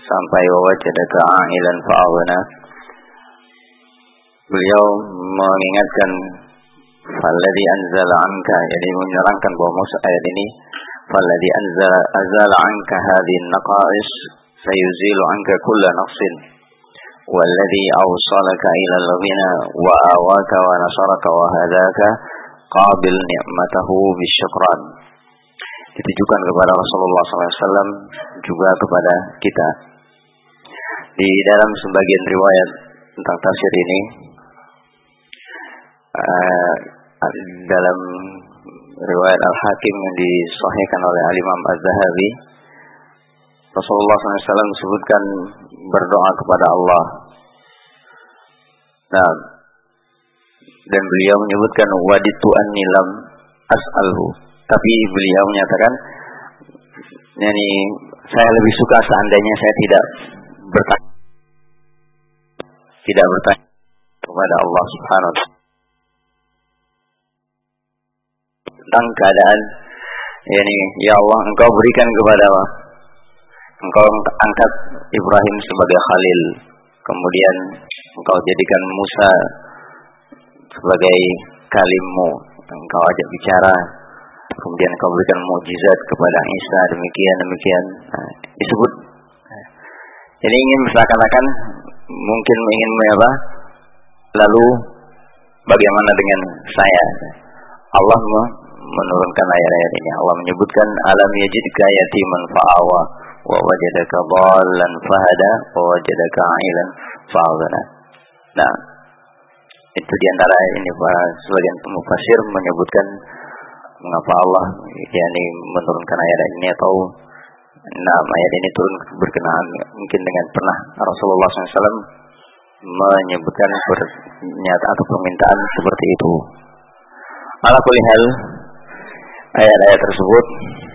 sampai wajadaka a'ilan fa'aghna. Beliau mengingatkan falladzi anzala anka, jadi menerangkan bahwa maksud ayat ini falladzi azala anka hadhihi naqais sayuzilu anka kulla naqsin walladzi awsalaka ila al-ghina wa awaka wa nasaraka wa hadaka qabil ni'matahu bisyukran. Ditujukan kepada Rasulullah SAW juga kepada kita. Di dalam sebagian riwayat tentang tafsir ini, dalam riwayat Al-Hakim yang disahihkan oleh Al-Imam Az-Zahabi, Rasulullah SAW disebutkan berdoa kepada Allah. Nah, dan beliau menyebutkan waditu anni lam as'alhu, tapi beliau menyatakan yani saya lebih suka seandainya saya tidak bertanya kepada Allah Subhanahu wa ta'ala tentang keadaan yani ya Allah, engkau berikan kepada engkau angkat Ibrahim sebagai khalil, kemudian engkau jadikan Musa sebagai kalimmu, engkau ajak bicara, kemudian engkau berikan mukjizat kepada Isa, demikian disebut. Jadi ingin seakan-akan mungkin ingin apa? Lalu bagaimana dengan saya? Allah menurunkan ayat-ayat ini. Allah menyebutkan alam yajidka yatiman fa'awa wa wajadaka dhallan fahada wa wajadaka 'ailan fa'aghna. Nah, itu diantara ini sebagian mufassir menyebutkan mengapa Allah yakni menurunkan ayat ini, atau ayat ini turun berkenaan mungkin dengan pernah Rasulullah SAW menyebutkan pernyataan atau permintaan seperti itu. Ala kulli hal, ayat-ayat tersebut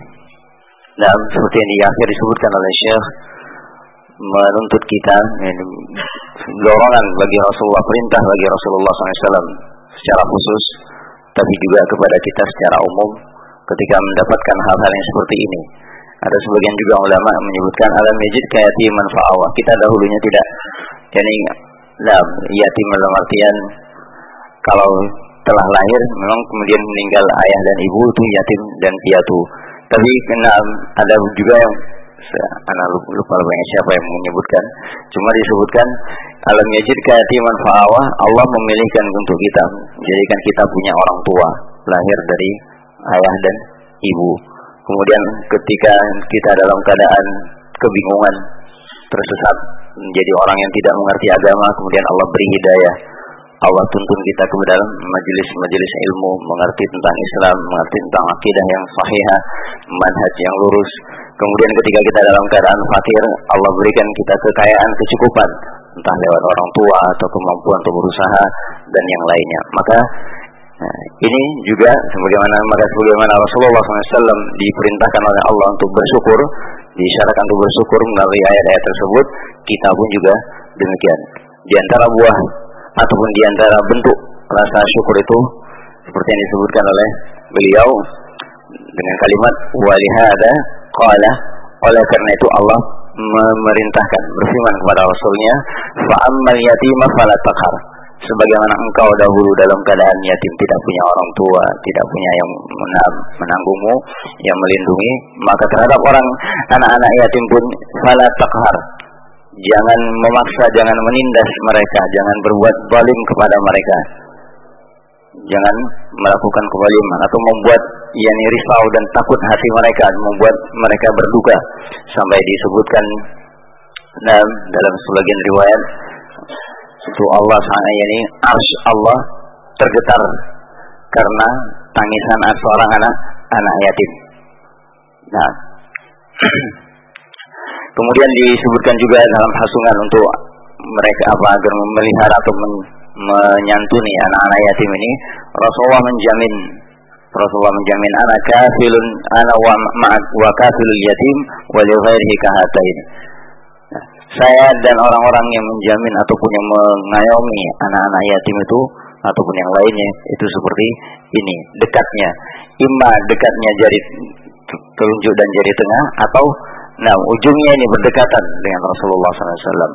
seperti yang di akhir disebutkan oleh Syekh menuntut kita dorongan bagi Rasulullah, perintah bagi Rasulullah SAW secara khusus, tapi juga kepada kita secara umum ketika mendapatkan hal-hal yang seperti ini. Ada sebagian juga ulama menyebutkan alam yajidka yatiman fa'awa. Kita dahulunya tidak yani yatim dalam artian kalau telah lahir memang kemudian meninggal ayah dan ibu itu yatim dan piatu. Tapi ada juga yang anak lupa siapa yang menyebutkan, cuma disebutkan alam yajidka yatiman fa'awa, Allah memilihkan untuk kita, menjadikan kita punya orang tua lahir dari ayah dan ibu. Kemudian ketika kita dalam keadaan kebingungan, tersesat, menjadi orang yang tidak mengerti agama, kemudian Allah beri hidayah. Allah tuntun kita ke dalam majelis-majelis ilmu, mengerti tentang Islam, mengerti tentang akidah yang sahihah, manhaj yang lurus. Kemudian ketika kita dalam keadaan fakir, Allah berikan kita kekayaan, kecukupan, entah lewat orang tua atau kemampuan untuk berusaha dan yang lainnya. Maka ini juga sebagaimana Rasulullah SAW diperintahkan oleh Allah untuk bersyukur, diisyaratkan untuk bersyukur melalui ayat-ayat tersebut, kita pun juga demikian. Di antara buah ataupun di antara bentuk rasa syukur itu seperti yang disebutkan oleh beliau dengan kalimat walihada qala, oleh karena itu Allah memerintahkan, berfirman kepada Rasulnya, fa'ammal yatima fala taqhar, sebagaimana engkau dahulu dalam keadaan yatim, tidak punya orang tua, tidak punya yang menanggungmu, yang melindungi, maka terhadap anak-anak yatim pun fala taqhar, jangan memaksa, jangan menindas mereka, jangan berbuat zalim kepada mereka, jangan melakukan kezaliman atau membuat risau dan takut hati mereka, membuat mereka berduka, sampai disebutkan dalam sebagian riwayat itu Allah ini arsy Allah tergetar karena tangisan seorang anak yatim. Nah, kemudian disebutkan juga dalam hasungan untuk mereka agar memelihara atau menyantuni anak-anak yatim ini, Rasulullah menjamin anak kafilun ana wa kafilul yatim wa li ghairihi kahatain. Saya dan orang-orang yang menjamin ataupun yang mengayomi anak-anak yatim itu ataupun yang lainnya itu seperti ini, dekatnya, imma dekatnya jari telunjuk dan jari tengah, atau Nah, ujungnya ini berdekatan dengan Rasulullah SAW.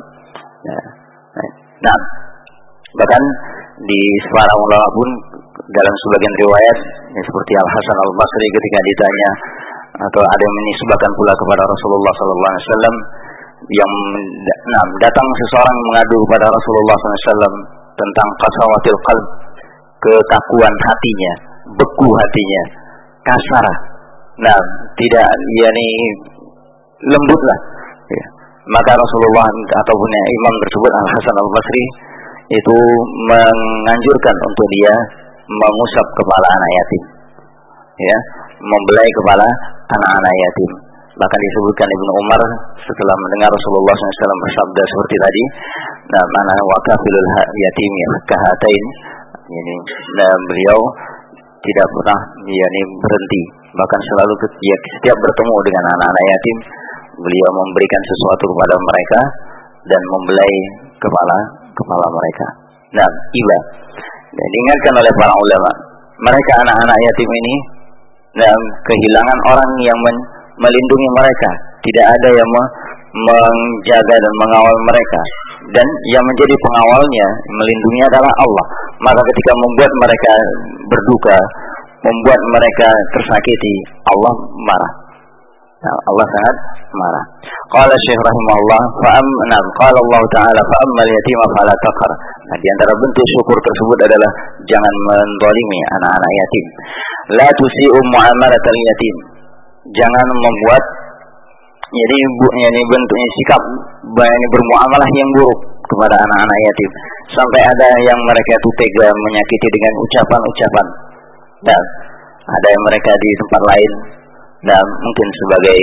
Nah, bahkan di para ulama pun dalam sebagian riwayat, ya, seperti Al Hasan Al Basri ketika ditanya atau ada yang menisbahkan pula kepada Rasulullah SAW, yang datang seseorang mengadu kepada Rasulullah SAW tentang qasawatil qalb, kekakuan hatinya, beku hatinya, kasar. Nah, tidak yakni lembut lah. Ya. Maka Rasulullah ataupun imam tersebut Al Hasan Al Basri itu menganjurkan untuk dia mengusap kepala anak yatim, ya, membelai kepala anak-anak yatim. Bahkan disebutkan Ibnu Umar setelah mendengar Rasulullah SAW bersabda seperti tadi, nah, mana wakafilul yatim kahatain, ini, nah, beliau tidak pernah yakni berhenti, bahkan selalu setiap bertemu dengan anak-anak yatim, beliau memberikan sesuatu kepada mereka dan membelai kepala mereka. Nah, iba dan diingatkan oleh para ulama, mereka anak-anak yatim ini dan kehilangan orang yang melindungi mereka, tidak ada yang menjaga dan mengawal mereka, dan yang menjadi pengawalnya, melindungi adalah Allah. Maka ketika membuat mereka berduka, membuat mereka tersakiti, Allah marah. Nah, Allah sangat marah. Qala Syekh rahimahullah, qala Allah Ta'ala fa'ammal yatima fala taqhar. Nah, di antara bentuk syukur tersebut adalah jangan menzalimi anak-anak yatim. La tusi'u mu'amalatal yatim. Jangan membuat jadi bentuknya sikap bermuamalah yang buruk kepada anak-anak yatim, sampai ada yang mereka itu tega menyakiti dengan ucapan-ucapan, dan ada yang mereka di tempat lain dan mungkin sebagai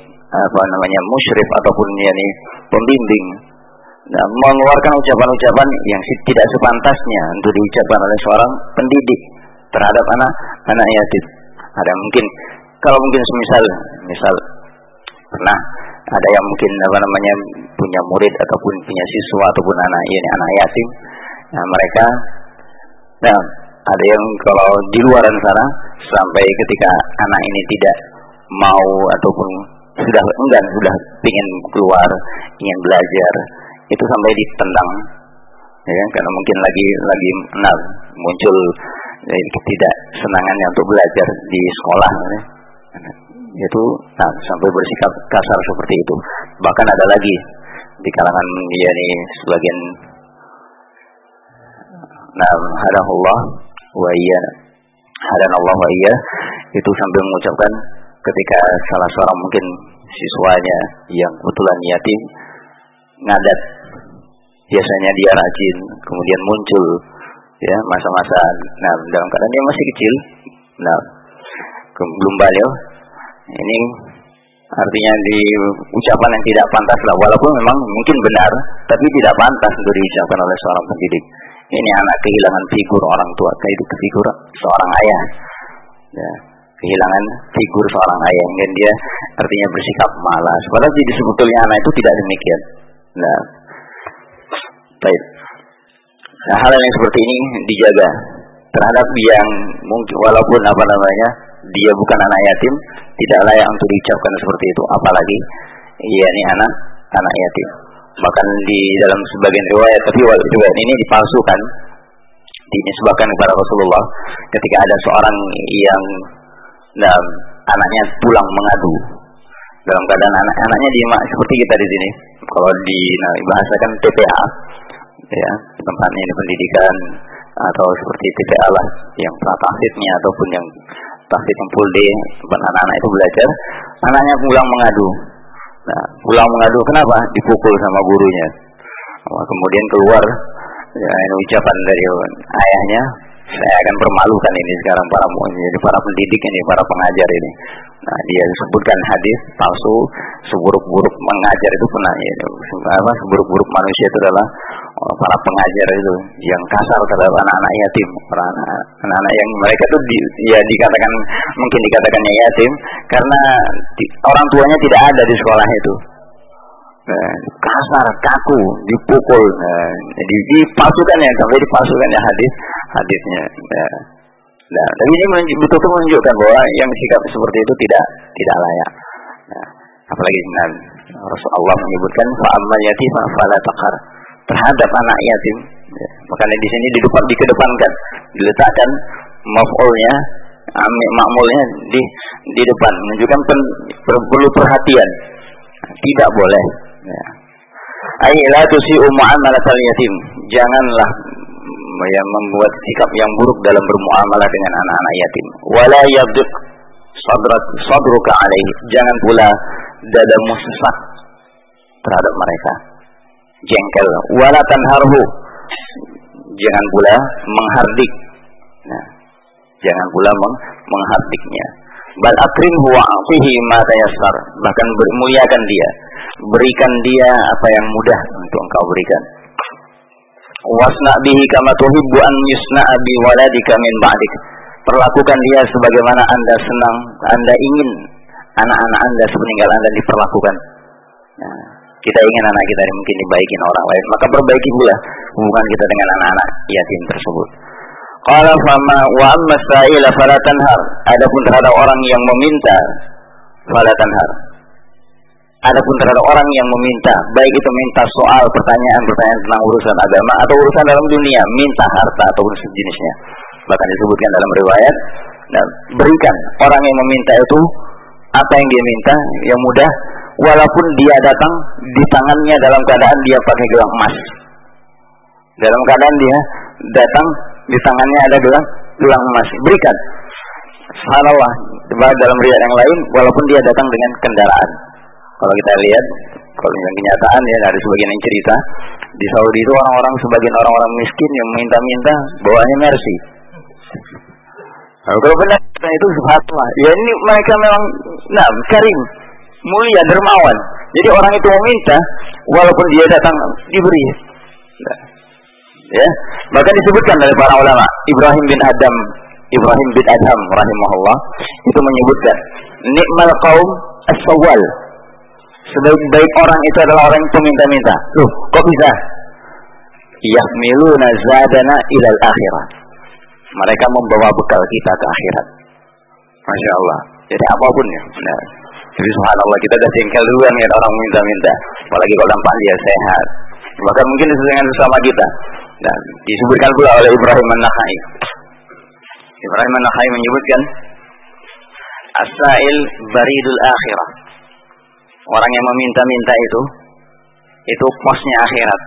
musyrif ataupun pembimbing, dan mengeluarkan ucapan-ucapan yang tidak sepantasnya untuk diucapkan oleh seorang pendidik terhadap anak yatim. Ada mungkin, kalau mungkin misal pernah ada yang mungkin punya murid ataupun punya siswa ataupun anak yatim, nah mereka, nah ada yang kalau di luar sana sampai ketika anak ini tidak mau ataupun sudah enggan, sudah ingin keluar, ingin belajar, itu sampai ditendang, ya, karena mungkin lagi muncul tidak senangannya untuk belajar di sekolah, ya. Itu sampai bersikap kasar seperti itu. Bahkan ada lagi di kalangan sebagian hadanallah wa iya, hadanallah wa iya, itu sambil mengucapkan ketika salah seorang mungkin siswanya yang kebetulan yatim ngadat, biasanya dia rajin, kemudian muncul ya masa-masa dalam keadaan dia masih kecil, belum balik. Ini artinya di ucapan yang tidak pantas lah, walaupun memang mungkin benar, tapi tidak pantas untuk diucapkan oleh seorang pendidik. Ini anak kehilangan figur orang tua, itu figur seorang ayah, ya, kehilangan figur seorang ayah, dan dia artinya bersikap malas. Padahal jadi sebetulnya anak itu tidak demikian. Nah, baik. Nah, hal yang seperti ini dijaga terhadap yang mungkin walaupun dia bukan anak yatim, tidak layak untuk diucapkan seperti itu, apalagi ini anak yatim. Bahkan di dalam sebagian riwayat, tapi riwayat ini dipalsukan, dinisbahkan kepada Rasulullah ketika ada seorang yang anaknya pulang mengadu dalam keadaan anak-anaknya seperti kita di sini, kalau dibahasakan TPA, ya, tempatnya di pendidikan atau seperti TPA lah, yang tahfidnya ataupun yang tahfidz yang full day, tempat anak-anak itu belajar, anaknya pulang mengadu. Nah, pulang mengadu kenapa? Dipukul sama gurunya. Kemudian keluar ucapan dari ayahnya, saya akan permalukan ini sekarang para pendidik ini, para pengajar ini. Nah, dia sebutkan hadis palsu, seburuk-buruk mengajar itu seburuk-buruk manusia itu adalah para pengajar itu yang kasar terhadap anak-anak yatim, anak-anak yang mereka itu mungkin dikatakannya yatim karena orang tuanya tidak ada di sekolah itu. Kasar, kaku, dipukul, dipalsukannya, sampai dipalsukannya hadisnya. Tapi ini betul-betul menunjukkan bahwa yang sikap seperti itu tidak layak. Apalagi Rasulullah menyebutkan fa'ammal yatima fala taqhar, terhadap anak yatim. Ya, makanya di sini dikedepankan, diletakkan maf'ulnya, ma'mulnya di depan, menunjukkan perlu perhatian. Tidak boleh. Ya. Ay la tusi'u mu'amalatal yatim. Janganlah membuat sikap yang buruk dalam bermuamalah dengan anak-anak yatim. Wala yabduq sadruka alaihi. Jangan pula dadamu sesak terhadap mereka, jengkel. Wala tanharhu. Jangan pula menghardik. Nah, jangan pula menghardiknya. Bal akrimhu wa'atihi ma tayassar. Bahkan muliakan dia, berikan dia apa yang mudah untuk engkau berikan. Wasna bihi kama tuhibbu an yusna'a bi waladika min ba'dik. Perlakukan dia sebagaimana Anda senang, Anda ingin anak-anak Anda sepeninggal Anda diperlakukan. Nah, kita ingin anak kita mungkin dibaikin orang lain, maka perbaiki pula hubungan kita dengan anak-anak yatim tersebut. Qala fama wa amma sa'ila fala tanhar. Adapun terhadap orang yang meminta, fala tanhar. Adapun terhadap orang yang meminta, baik itu minta soal pertanyaan tentang urusan agama atau urusan dalam dunia, minta harta atau sejenisnya. Bahkan disebutkan dalam riwayat, dan berikan orang yang meminta itu apa yang dia minta yang mudah, walaupun dia datang di tangannya dalam keadaan dia pakai gelang emas. Dalam keadaan dia datang di tangannya ada gelang emas, berikan. Subhanallah, dalam riwayat yang lain, walaupun dia datang dengan kendaraan. Kalau kita lihat, kalau yang kenyataan ya, ada sebagian yang cerita di Saudi itu sebagian orang-orang miskin yang minta-minta bawaannya Mercy. Nah, kalau benar itu subhanallah, ya ini mereka memang karim, mulia, dermawan. Jadi orang itu meminta, walaupun dia datang diberi. Nah, ya, bahkan disebutkan dari para ulama, Ibrahim bin Adham rahimahullah itu menyebutkan, nikmal qaum as-sawwal. Sebaik-baik orang itu adalah orang yang peminta-minta. Loh, kok bisa? Yahmiluna zadana ilal akhirah. Mereka membawa bekal kita ke akhirat. Masya Allah. Jadi apapun ya. Nah, jadi subhanallah, kita dah jengkel duluan ya orang minta-minta. Apalagi kalau nampak dia sehat. Bahkan mungkin dengan sesama kita. Dan disebutkan pula oleh Ibrahim An-Nakhai. Ibrahim An-Nakhai menyebutkan, as-sa'il baridul akhirah. Orang yang meminta-minta itu posnya akhirat.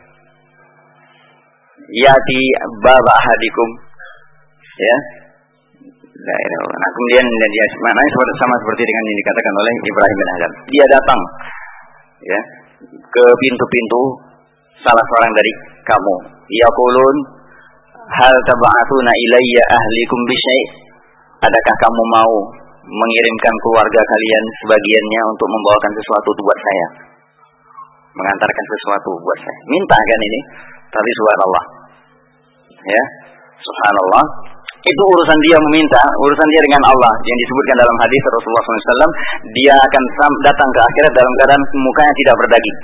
Yati baba ahadikum, ya. Nah, kemudian dia maknanya sama seperti dengan yang dikatakan oleh Ibrahim bin Adham. Dia datang, ya, ke pintu-pintu salah seorang dari kamu. Yaqulun hal tab'atuna ilayya ahlikum bi syai'. Adakah kamu mau mengirimkan keluarga kalian sebagiannya untuk membawakan sesuatu buat saya, mengantarkan sesuatu buat saya? Minta kan ini, tapi subhanallah, ya, subhanallah, itu urusan dia meminta, urusan dia dengan Allah yang disebutkan dalam hadis Rasulullah SAW. Dia akan datang ke akhirat dalam keadaan mukanya tidak berdaging,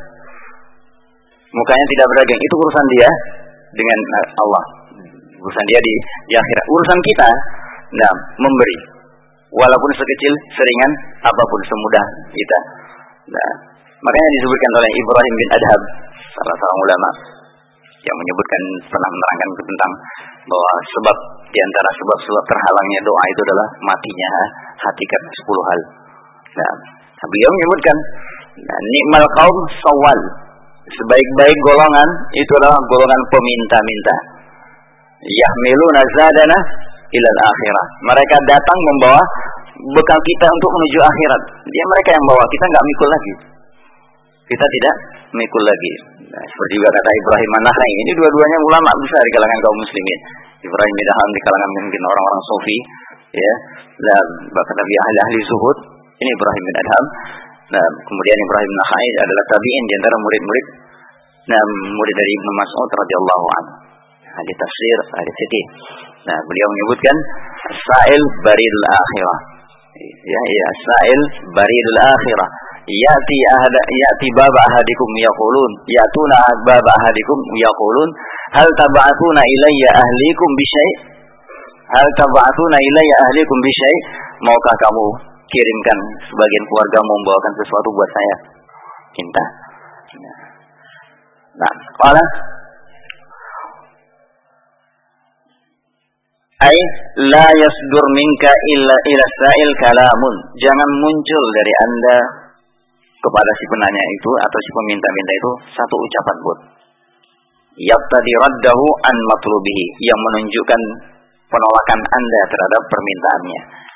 itu urusan dia dengan Allah, urusan dia di akhirat. Urusan kita, memberi. Walaupun sekecil, seringan, apapun, semudah kita. Nah, makanya disebutkan oleh Ibrahim bin Adham, salah seorang ulama, yang pernah menerangkan tentang bahwa sebab di antara sebab-sebab terhalangnya doa itu adalah matinya hati karena 10 hal. Nah, beliau menyebutkan, nikmal qaum sawal. Sebaik-baik golongan itu adalah golongan peminta-minta. Yahmiluna zadana ilal akhirah. Mereka datang membawa bekal kita untuk menuju akhirat. Dia mereka yang bawa, kita enggak mikul lagi. Kita tidak mikul lagi. Nah, seperti juga kata Ibrahim An-Nakhai, ini dua-duanya ulama besar di kalangan kaum muslimin. Ibrahim bin Adham di kalangan mungkin orang-orang sufi, ya. Bahkan Nabi ahli zuhud. Ini Ibrahim bin Adham. Nah, kemudian Ibrahim An-Nakhai adalah tabi'in di antara murid-murid dari Ibnu Mas'ud radhiyallahu anhu. Ahli tafsir, ahli fikih. Nah, beliau menyebutkan as-sa'il baridul akhirah. Ya, as-sa'il baridul akhirah. Ya'ti baba ahadikum yaqulun, ya'tuna baba ahadikum yaqulun, hal tab'atuna ilayya ahlikum bi syai'? Hal tab'atuna ilayya ahlikum bi syai'? Maukah kamu kirimkan sebagian keluarga membawakan sesuatu buat saya. Minta. Nah, qala ay la yasdur minka illa ila sa'il kalamun. Jangan muncul dari Anda kepada si penanya itu atau si peminta-minta itu satu ucapan pun. Yaqtadi raddahu an matlubihi, yang menunjukkan penolakan Anda terhadap permintaannya.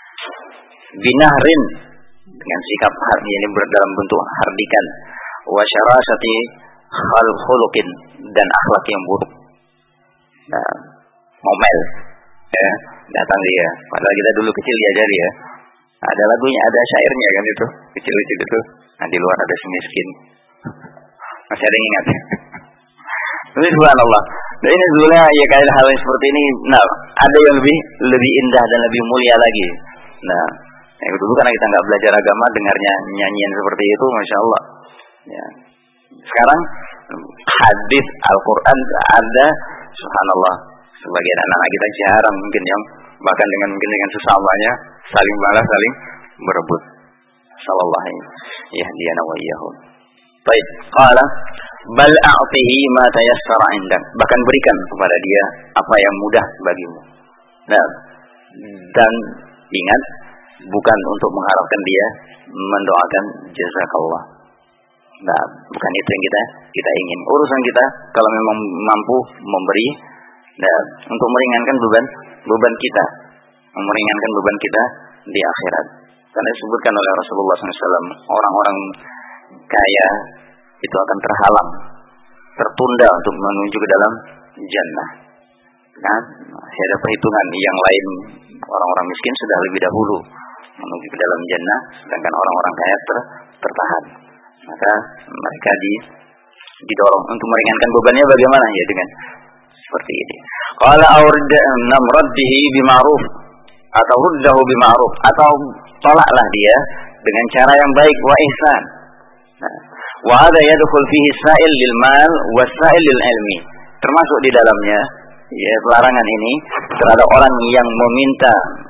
Binahrin, dengan sikap ini dalam bentuk hardikan, wa syarasati khuluqin, dan akhlak yang buruk. Nah, ngomel ya, datang dia, padahal kita dulu kecil diajari ya. Ada lagunya, ada syairnya kan itu, kecil-kecil itu. Nah, di luar ada si miskin. Masih ada yang ingat? Tapi subhanallah. Nah, ini sebenarnya ya kayak hal yang seperti ini. Nah, ada yang lebih indah dan lebih mulia lagi. Nah, yang dulu karena kita nggak belajar agama, dengarnya nyanyian seperti itu, masya Allah. Ya. Sekarang hadis Al-Quran ada, subhanallah. Sebagian anak-anak kita jarang mungkin yang bahkan dengan sesamanya saling balas, saling berebut. Sallallahu yahdiyana wa iyyahum. Baik, qala bal a'tihi ma tayassara indak. Bahkan berikan kepada dia apa yang mudah bagimu. Nah, dan ingat, bukan untuk mengharapkan dia mendoakan jazakallah. Nah, bukan itu yang kita ingin. Urusan kita kalau memang mampu memberi, nah, untuk meringankan beban kita, meringankan beban kita di akhirat. Karena disebutkan oleh Rasulullah SAW, orang-orang kaya itu akan terhalang, tertunda untuk menuju ke dalam jannah. Kan? Masih ada perhitungan yang lain. Orang-orang miskin sudah lebih dahulu menuju ke dalam jannah, sedangkan orang-orang kaya tertahan. Maka mereka didorong untuk meringankan bebannya bagaimana ya dengan seperti ini. Qala namraddihi bima'ruf atau ruddahu bima'ruf, atau tolaklah dia dengan cara yang baik, wa ihsan. Nah, wa hadha yadkhul fihi sa'il lil mal wa sa'il lil ilmi. Termasuk di dalamnya ya larangan ini terhadap orang yang meminta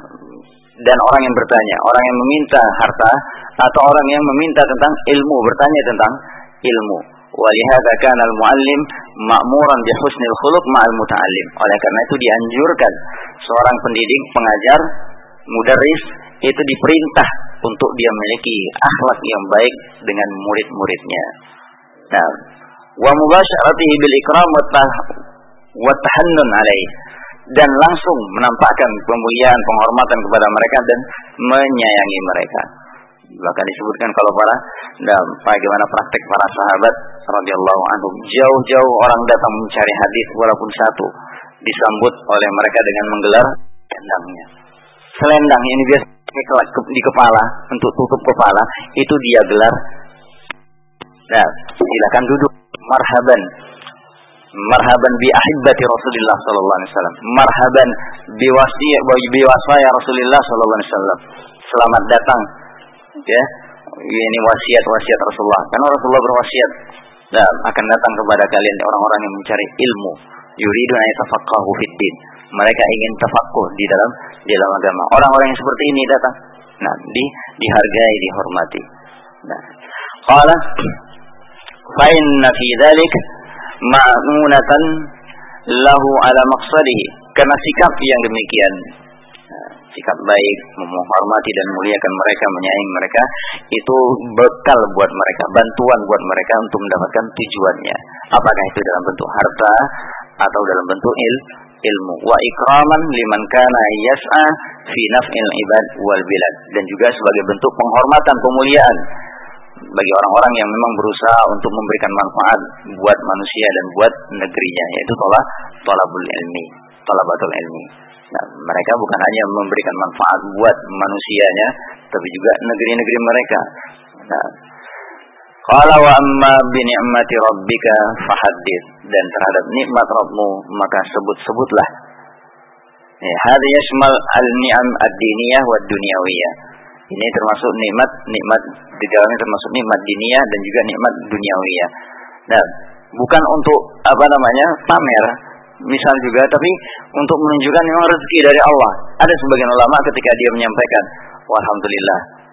dan orang yang bertanya, orang yang meminta harta atau orang yang meminta tentang ilmu, bertanya tentang ilmu. Walihada kana al-muallim ma'muran bi husnil khuluq ma'al muta'allim. Oleh karena itu dianjurkan seorang pendidik, pengajar, mudarris itu diperintah untuk dia memiliki akhlak yang baik dengan murid-muridnya. Nah, wa mubasyaratihi bil ikram wa tahannun alaihi, dan langsung menampakkan kemuliaan, penghormatan kepada mereka dan menyayangi mereka. Bahkan disebutkan kalau bagaimana praktek para sahabat radhiyallahu anhum, jauh-jauh orang datang mencari hadis walaupun satu, disambut oleh mereka dengan menggelar selendangnya. Selendang ini biasa di kepala, untuk tutup kepala, itu dia gelar. Nah, silakan duduk. Marhaban bi ahibbati Rasulillah sallallahu alaihi wasallam. Marhaban bi wasaya Rasulillah sallallahu alaihi wasallam. Selamat datang. Ya, ini wasiat Rasulullah. Karena Rasulullah berwasiat, dan akan datang kepada kalian orang-orang yang mencari ilmu. Yuriduna yatafaqahu fid din. Mereka ingin tafaqquh di dalam agama. Orang-orang yang seperti ini datang. Nah, dihargai, dihormati. Nah, qala fa inna fi dzalik ma'munatan lahu ala maqsadihi. Karena sikap yang demikian, sikap baik, menghormati dan memuliakan mereka, menyayangi mereka, itu bekal buat mereka, bantuan buat mereka untuk mendapatkan tujuannya. Apakah itu dalam bentuk harta atau dalam bentuk ilmu. Wa ikraman liman kana yas'a fi naf'il ibad wal bilad, dan juga sebagai bentuk penghormatan, pemuliaan bagi orang-orang yang memang berusaha untuk memberikan manfaat buat manusia dan buat negerinya, yaitu talabatul ilmi. Nah, mereka bukan hanya memberikan manfaat buat manusianya, tapi juga negeri-negeri mereka. Nah, qala wa amma bi ni'mati rabbika fahaddits, dan terhadap nikmat Rabbmu maka sebut-sebutlah. Ya, hadza yashmal al-ni'am ad-diniyah wa ad-dunyawiyah. Ini termasuk nikmat di dalamnya, termasuk nikmat diniyah dan juga nikmat dunyawiyah. Nah, bukan untuk pamer misal juga, tapi untuk menunjukkan memang rezeki dari Allah. Ada sebagian ulama ketika dia menyampaikan, alhamdulillah,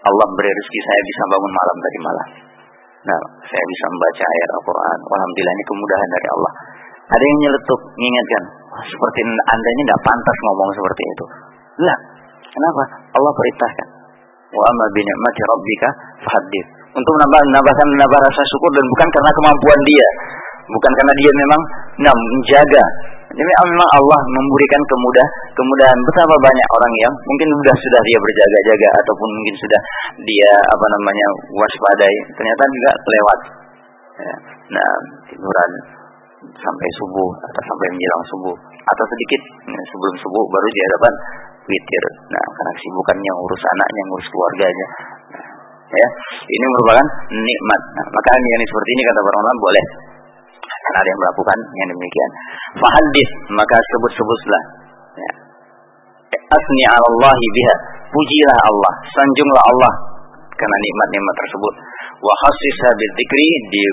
Allah beri rezeki saya bisa bangun malam tadi malam. Nah, saya bisa membaca ayat Al-Quran. Alhamdulillah, ini kemudahan dari Allah. Ada yang nyeletuk, mengingatkan, seperti Anda ini tidak pantas ngomong seperti itu. Lah, kenapa? Allah perintahkan. Wa amma bi ni'mati rabbika fahaddits. Untuk menambah rasa syukur, dan bukan karena kemampuan dia, bukan karena dia memang menjaga. Jadi memang Allah memberikan kemudahan. Betapa banyak orang yang mungkin sudah dia berjaga-jaga, ataupun mungkin sudah dia waspadai, ternyata juga lewat. Ya. Nah, tiduran sampai subuh atau sampai menjelang subuh, atau sedikit sebelum subuh baru dia dapat witir. Nah, karena kesibukannya ngurus anaknya, ngurus keluarganya. Nah, ya, ini merupakan nikmat. Nah, maka yang seperti ini kata para ulama boleh. Karena ada yang melakukan yang demikian. Fahaddits, maka sebut-sebutlah. Ya. Asni 'ala Allahi biha, pujilah Allah, sanjunglah Allah karena nikmat-nikmat tersebut. Wa khassisha bidzikri,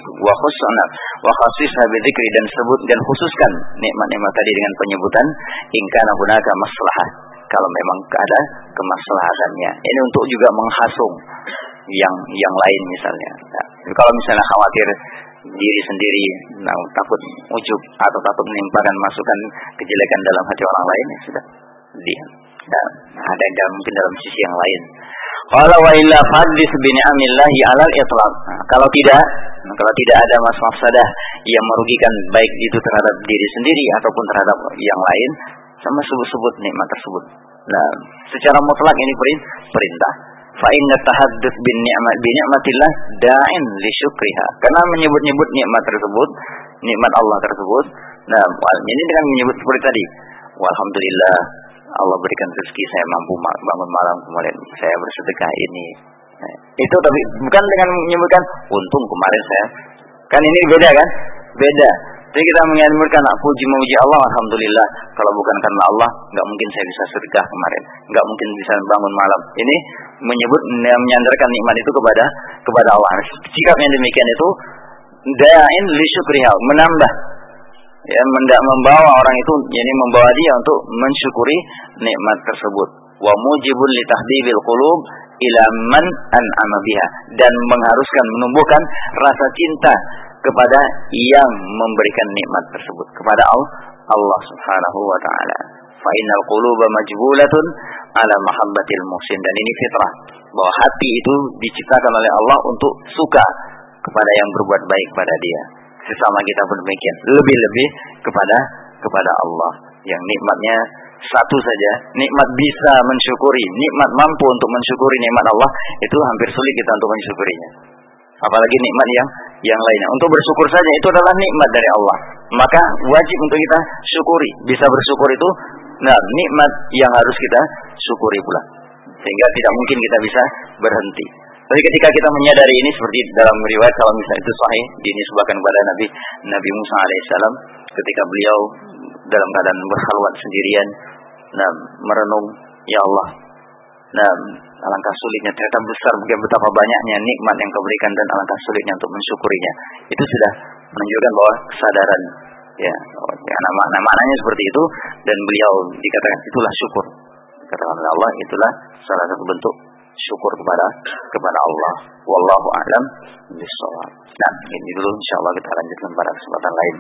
wa khassisha bidzikri, dan sebut dan khususkan nikmat-nikmat tadi dengan penyebutan in kana hunaka maslahah, kalau memang ada kemaslahatannya. Ini untuk juga menghasung yang lain misalnya. Nah, kalau misalnya khawatir diri sendiri, takut ujub atau takut menimpakan masukan kejelekan dalam hati orang lain, ya sudah diam. Dan ada mungkin dalam sisi yang lain. Qala wa illa faddits bi ni'amillahi 'alal itlaq. Kalau tidak ada mafsadah yang merugikan baik itu terhadap diri sendiri ataupun terhadap yang lain, sama sebut-sebut nikmat tersebut. Nah, secara mutlak ini perintah. Fa inna tahadduts bin ni'matillah da'in li syukriha. Karena menyebut-nyebut nikmat tersebut, nikmat Allah tersebut. Nah, ini dengan menyebut seperti tadi. Walhamdulillah, Allah berikan rezeki saya mampu bangun malam, kemudian saya bersedekah ini. Nah, itu tapi bukan dengan menyebutkan untung kemarin saya. Kan ini beda kan? Beda. Jadi kita menyebutkan memuji Allah, alhamdulillah. Kalau bukan karena Allah, nggak mungkin saya bisa sedekah kemarin, nggak mungkin bisa bangun malam. Ini menyandarkan nikmat itu kepada Allah. Sikapnya demikian itu da'in li syukriha, menambah, ya, membawa orang itu, yani membawa dia untuk mensyukuri nikmat tersebut. Wa mujibul li tahbibil qulub ila man an'ama biha, dan mengharuskan menumbuhkan rasa cinta kepada yang memberikan nikmat tersebut, kepada Allah Subhanahu wa taala. Fa innal quluba majbulatun ala mahabbatil muhsin, dan ini fitrah bahwa hati itu diciptakan oleh Allah untuk suka kepada yang berbuat baik pada dia. Sesama kita pun demikian, lebih-lebih kepada Allah yang nikmatnya satu saja, nikmat bisa mensyukuri, nikmat mampu untuk mensyukuri nikmat Allah, itu hampir sulit kita untuk mensyukurinya. Apalagi nikmat yang lainnya. Untuk bersyukur saja itu adalah nikmat dari Allah. Maka wajib untuk kita syukuri. Bisa bersyukur itu nikmat yang harus kita syukuri pula. Sehingga tidak mungkin kita bisa berhenti. Tapi ketika kita menyadari ini, seperti dalam riwayat kalau misalnya itu sahih, dinisbahkan kepada Nabi Musa alaihissalam, ketika beliau dalam keadaan berkhalwat sendirian, merenung, ya Allah, alangkah sulitnya, ternyata besar betapa banyaknya nikmat yang kau berikan dan alangkah sulitnya untuk mensyukurinya. Itu sudah menunjukkan bahwa kesadaran, ya maknanya seperti itu, dan beliau dikatakan itulah syukur. Katakan Allah, itulah salah satu bentuk syukur kepada Allah. Wallahu a'lam bishawab. Nah, ini dulu, insyaallah kita lanjutkan pada kesempatan lain.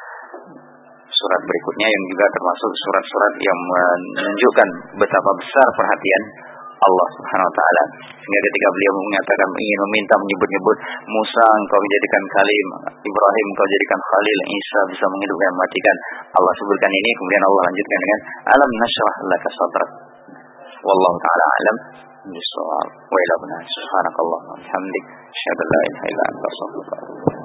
Surat berikutnya yang juga termasuk surat-surat yang menunjukkan betapa besar perhatian Allah Subhanahu wa taala, sehingga ketika beliau mengatakan ingin meminta menyebut-nyebut Musa engkau menjadikan kalim, Ibrahim engkau jadikan khalil, Isa bisa menghidupkan dan mematikan, Allah sebutkan ini, kemudian Allah lanjutkan dengan alam nashrah laka sadrak. Wallahu taala alam bishawab. Wa ila subhanakallah wa bihamdik, asyhadu an la ilaha illa anta, astaghfiruka wa atubu ilaik.